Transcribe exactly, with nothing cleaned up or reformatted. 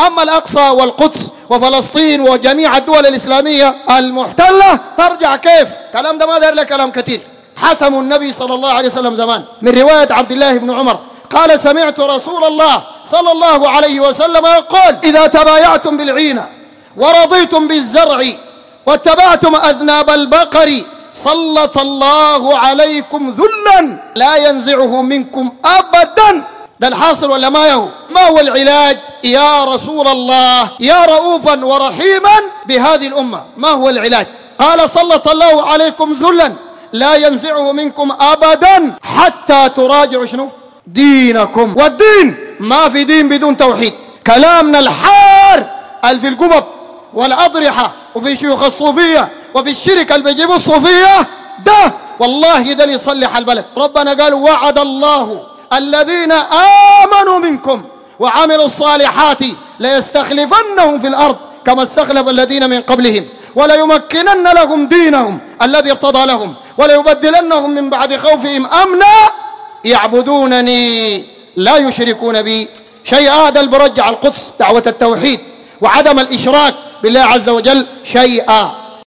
أما الأقصى والقدس وفلسطين وجميع الدول الإسلامية المحتلة ترجع كيف؟ كلام ده ما دار له كلام كثير. حسم النبي صلى الله عليه وسلم زمان من رواية عبد الله بن عمر قال سمعت رسول الله صلى الله عليه وسلم يقول إذا تبايعتم بالعينة ورضيتم بالزرع واتبعتم أذناب البقر سلط الله عليكم ذلا لا ينزعه منكم أبدا. ده الحاصل ولا ما يهو؟ ما هو العلاج يا رسول الله يا رؤوفا ورحيما بهذه الأمة؟ ما هو العلاج؟ قال سلط الله عليكم ذلا لا ينزعه منكم أبدا حتى تراجعوا شنو؟ دينكم. والدين ما في دين بدون توحيد. كلامنا الحار اللي في القبب والأضرحة وفي شيوخ الصوفية وفي الشركة اللي بيجيبوا الصوفية ده والله ده اللي يصلح البلد. ربنا قال وعد الله الذين آمنوا منكم وعملوا الصالحات ليستخلفنهم في الأرض كما استخلف الذين من قبلهم وليمكنن لهم دينهم الذي ارتضى لهم وليبدلنهم من بعد خوفهم أمنا يعبدونني لا يشركون بي شيئا. هذا اللي برجع القدس دعوة التوحيد وعدم الإشراك بالله عز وجل شيئا.